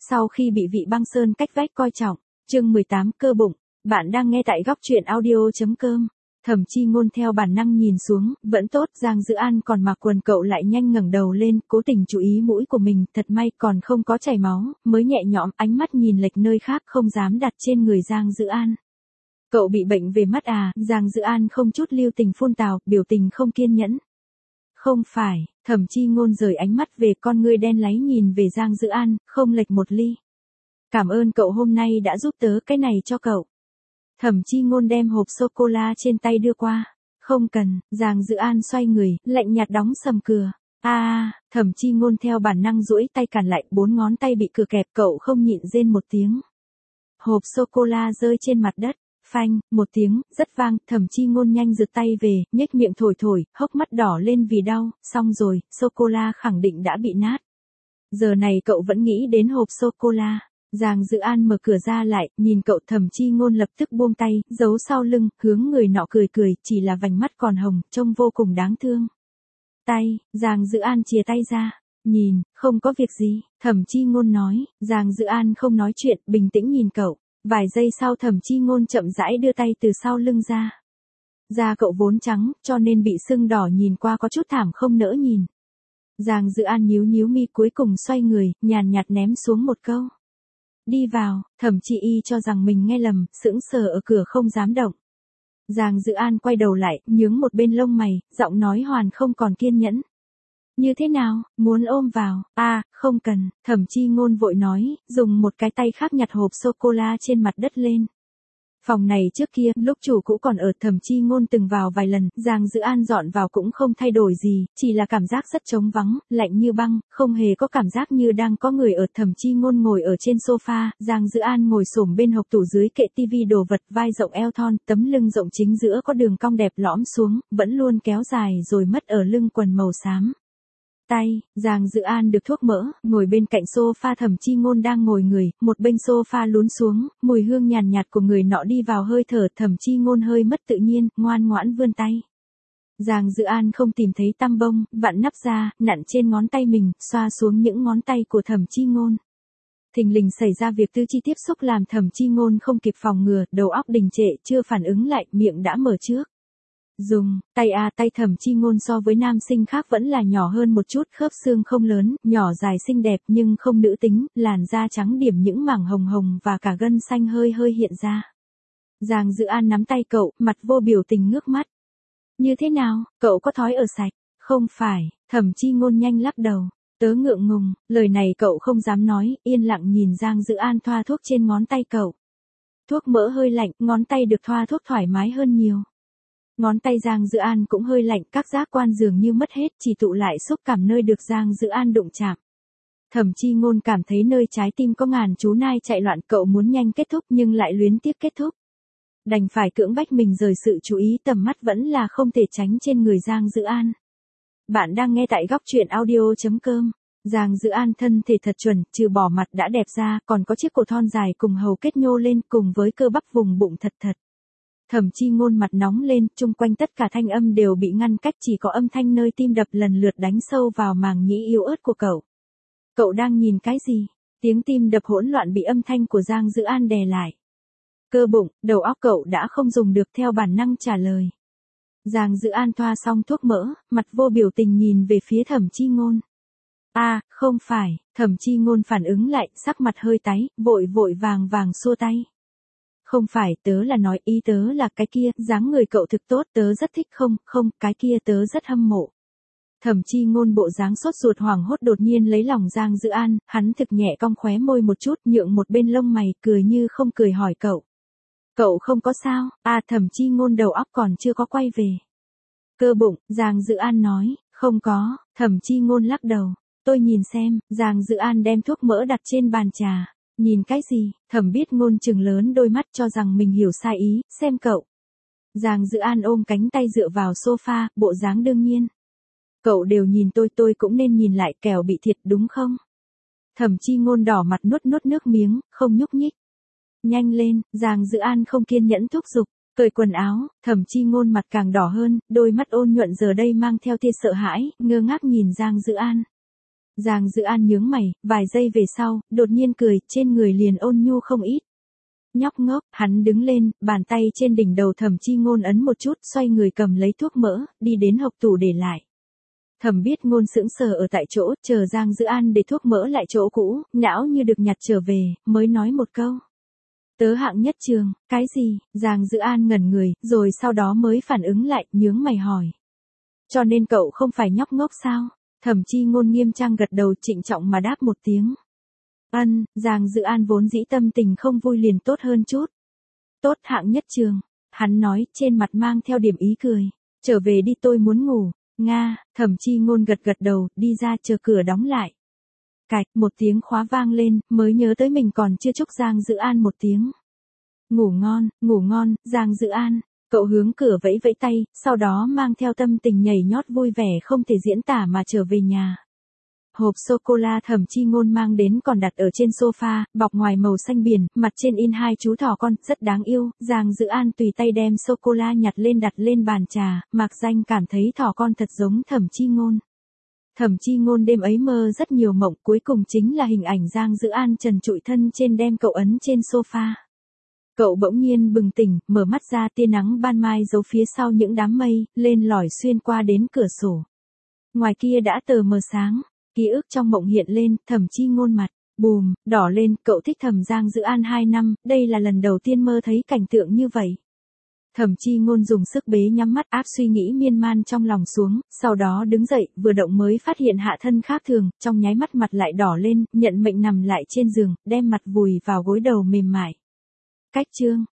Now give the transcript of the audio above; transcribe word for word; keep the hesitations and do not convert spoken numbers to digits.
sau khi bị vị băng sơn cách vách coi trọng. Chương mười tám cơ bụng, bạn đang nghe tại góc truyện audio.com. Thẩm Chi Ngôn theo bản năng nhìn xuống, vẫn tốt, Giang Dữ An còn mặc quần, cậu lại nhanh ngẩng đầu lên, cố tình chú ý mũi của mình, thật may còn không có chảy máu, mới nhẹ nhõm, ánh mắt nhìn lệch nơi khác không dám đặt trên người Giang Dữ An. Cậu bị bệnh về mắt à? Giang Dữ An không chút lưu tình phun tào, biểu tình không kiên nhẫn. Không phải, Thẩm Chi Ngôn rời ánh mắt về, con ngươi đen láy nhìn về Giang Dữ An, không lệch một ly. Cảm ơn cậu hôm nay đã giúp tớ cái này cho cậu. Thẩm Chi Ngôn đem hộp sô-cô-la trên tay đưa qua. Không cần, Giang Dữ An xoay người, lạnh nhạt đóng sầm cửa. A, à, Thẩm Chi Ngôn theo bản năng duỗi tay cản lại, bốn ngón tay bị cửa kẹp, cậu không nhịn rên một tiếng. Hộp sô-cô-la rơi trên mặt đất. Phanh, một tiếng, rất vang, Thẩm Chi Ngôn nhanh giật tay về, nhếch miệng thổi thổi, hốc mắt đỏ lên vì đau, xong rồi, sô-cô-la khẳng định đã bị nát. Giờ này cậu vẫn nghĩ đến hộp sô-cô-la. Giang Dữ An mở cửa ra lại, nhìn cậu, Thẩm Chi Ngôn lập tức buông tay, giấu sau lưng, hướng người nọ cười cười, chỉ là vành mắt còn hồng, trông vô cùng đáng thương. Tay, Giang Dữ An chìa tay ra, nhìn, không có việc gì, Thẩm Chi Ngôn nói, Giang Dữ An không nói chuyện, bình tĩnh nhìn cậu. Vài giây sau Thẩm Chi Ngôn chậm rãi đưa tay từ sau lưng ra. Da cậu vốn trắng, cho nên bị sưng đỏ, nhìn qua có chút thảm không nỡ nhìn. Giang Dữ An nhíu nhíu mi, cuối cùng xoay người, nhàn nhạt ném xuống một câu. Đi vào. Thẩm Chi Y cho rằng mình nghe lầm, sững sờ ở cửa không dám động. Giang Dữ An quay đầu lại, nhướng một bên lông mày, giọng nói hoàn không còn kiên nhẫn. Như thế nào, muốn ôm vào? A, à, không cần, Thẩm Chi Ngôn vội nói, dùng một cái tay khác nhặt hộp sô-cô-la trên mặt đất lên. Phòng này trước kia, lúc chủ cũ còn ở, Thẩm Chi Ngôn từng vào vài lần, Giang Dữ An dọn vào cũng không thay đổi gì, chỉ là cảm giác rất trống vắng, lạnh như băng, không hề có cảm giác như đang có người ở. Thẩm Chi Ngôn ngồi ở trên sofa, Giang Dữ An ngồi xổm bên hộc tủ dưới kệ tivi đồ vật, vai rộng eo thon, tấm lưng rộng chính giữa có đường cong đẹp lõm xuống, vẫn luôn kéo dài rồi mất ở lưng quần màu xám. Tay, Giang Dữ An được thuốc mỡ, ngồi bên cạnh sofa, Thẩm Chi Ngôn đang ngồi người, một bên sofa lún xuống, mùi hương nhàn nhạt của người nọ đi vào hơi thở, Thẩm Chi Ngôn hơi mất tự nhiên, ngoan ngoãn vươn tay. Giang Dữ An không tìm thấy tăm bông, vặn nắp ra, nặn trên ngón tay mình, xoa xuống những ngón tay của Thẩm Chi Ngôn. Thình lình xảy ra việc tư chi tiếp xúc làm Thẩm Chi Ngôn không kịp phòng ngừa, đầu óc đình trệ, chưa phản ứng lại, miệng đã mở trước. Dùng, tay a à, tay Thẩm Chi Ngôn so với nam sinh khác vẫn là nhỏ hơn một chút, khớp xương không lớn, nhỏ dài xinh đẹp nhưng không nữ tính, làn da trắng điểm những mảng hồng hồng và cả gân xanh hơi hơi hiện ra. Giang Dữ An nắm tay cậu, mặt vô biểu tình ngước mắt. Như thế nào, cậu có thói ở sạch? Không phải, Thẩm Chi Ngôn nhanh lắc đầu. Tớ ngượng ngùng, lời này cậu không dám nói, yên lặng nhìn Giang Dữ An thoa thuốc trên ngón tay cậu. Thuốc mỡ hơi lạnh, ngón tay được thoa thuốc thoải mái hơn nhiều. Ngón tay Giang Dữ An cũng hơi lạnh, các giác quan dường như mất hết, chỉ tụ lại xúc cảm nơi được Giang Dữ An đụng chạm. Thẩm Chi Ngôn cảm thấy nơi trái tim có ngàn chú nai chạy loạn, cậu muốn nhanh kết thúc nhưng lại luyến tiếc kết thúc. Đành phải cưỡng bách mình rời sự chú ý, tầm mắt vẫn là không thể tránh trên người Giang Dữ An. Bạn đang nghe tại góc truyện audio.com. Giang Dữ An thân thể thật chuẩn, trừ bỏ mặt đã đẹp ra, còn có chiếc cổ thon dài cùng hầu kết nhô lên, cùng với cơ bắp vùng bụng thật thật. Thẩm Chi Ngôn mặt nóng lên, chung quanh tất cả thanh âm đều bị ngăn cách, chỉ có âm thanh nơi tim đập lần lượt đánh sâu vào màng nhĩ yếu ớt của cậu. Cậu đang nhìn cái gì? Tiếng tim đập hỗn loạn bị âm thanh của Giang Dữ An đè lại. Cơ bụng, đầu óc cậu đã không dùng được, theo bản năng trả lời. Giang Dữ An thoa xong thuốc mỡ, mặt vô biểu tình nhìn về phía Thẩm Chi Ngôn. A, à, không phải, Thẩm Chi Ngôn phản ứng lại, sắc mặt hơi tái, vội vội vàng vàng xua tay. Không phải, tớ là nói, ý tớ là cái kia, dáng người cậu thực tốt, tớ rất thích. Không, không, cái kia tớ rất hâm mộ. Thẩm Chi Ngôn bộ dáng sốt ruột hoảng hốt đột nhiên lấy lòng Giang Dữ An, hắn thực nhẹ cong khóe môi một chút, nhượng một bên lông mày, cười như không cười hỏi cậu. Cậu không có sao? À, Thẩm Chi Ngôn đầu óc còn chưa có quay về. Cơ bụng, Giang Dữ An nói, không có, Thẩm Chi Ngôn lắc đầu. Tôi nhìn xem, Giang Dữ An đem thuốc mỡ đặt trên bàn trà. Nhìn cái gì? Thẩm Biết Ngôn trừng lớn đôi mắt cho rằng mình hiểu sai ý, xem cậu. Giang Dữ An ôm cánh tay dựa vào sofa, bộ dáng đương nhiên. Cậu đều nhìn tôi, tôi cũng nên nhìn lại, kẻo bị thiệt đúng không? Thẩm Chi Ngôn đỏ mặt nuốt nuốt nước miếng, không nhúc nhích. Nhanh lên, Giang Dữ An không kiên nhẫn thúc giục, cởi quần áo. Thẩm Chi Ngôn mặt càng đỏ hơn, đôi mắt ôn nhuận giờ đây mang theo tia sợ hãi, ngơ ngác nhìn Giang Dữ An. Giang Dữ An nhướng mày, vài giây về sau, đột nhiên cười, trên người liền ôn nhu không ít. Nhóc ngốc, hắn đứng lên, bàn tay trên đỉnh đầu Thẩm Chi Ngôn ấn một chút, xoay người cầm lấy thuốc mỡ, đi đến hộc tủ để lại. Thẩm Biết Ngôn sững sờ ở tại chỗ, chờ Giang Dữ An để thuốc mỡ lại chỗ cũ, não như được nhặt trở về, mới nói một câu. Tớ hạng nhất trường, cái gì? Giang Dữ An ngẩn người, rồi sau đó mới phản ứng lại, nhướng mày hỏi. Cho nên cậu không phải nhóc ngốc sao? Thẩm Chi Ngôn nghiêm trang gật đầu, trịnh trọng mà đáp một tiếng. Ân, Giang Dữ An vốn dĩ tâm tình không vui liền tốt hơn chút. Tốt, hạng nhất trường. Hắn nói, trên mặt mang theo điểm ý cười. Trở về đi, tôi muốn ngủ. Nga, Thẩm Chi Ngôn gật gật đầu, đi ra chờ cửa đóng lại. Cạch, một tiếng khóa vang lên, mới nhớ tới mình còn chưa chúc Giang Dữ An một tiếng. Ngủ ngon, ngủ ngon, Giang Dữ An. Cậu hướng cửa vẫy vẫy tay, sau đó mang theo tâm tình nhảy nhót vui vẻ không thể diễn tả mà trở về nhà. Hộp sô-cô-la Thẩm Chi Ngôn mang đến còn đặt ở trên sofa, bọc ngoài màu xanh biển, mặt trên in hai chú thỏ con, rất đáng yêu. Giang Dữ An tùy tay đem sô-cô-la nhặt lên đặt lên bàn trà, Mạc Danh cảm thấy thỏ con thật giống Thẩm Chi Ngôn. Thẩm Chi Ngôn đêm ấy mơ rất nhiều mộng, cuối cùng chính là hình ảnh Giang Dữ An trần trụi thân trên đem cậu ấn trên sofa. Cậu bỗng nhiên bừng tỉnh, mở mắt ra, tia nắng ban mai giấu phía sau những đám mây, lên lỏi xuyên qua đến cửa sổ. Ngoài kia đã tờ mờ sáng, ký ức trong mộng hiện lên, Thẩm Chi Ngôn mặt, bùm, đỏ lên, cậu thích Thẩm Giang Dữ An hai năm, đây là lần đầu tiên mơ thấy cảnh tượng như vậy. Thẩm Chi Ngôn dùng sức bế nhắm mắt áp suy nghĩ miên man trong lòng xuống, sau đó đứng dậy, vừa động mới phát hiện hạ thân khác thường, trong nháy mắt mặt lại đỏ lên, nhận mệnh nằm lại trên giường, đem mặt vùi vào gối đầu mềm mại. Cách chương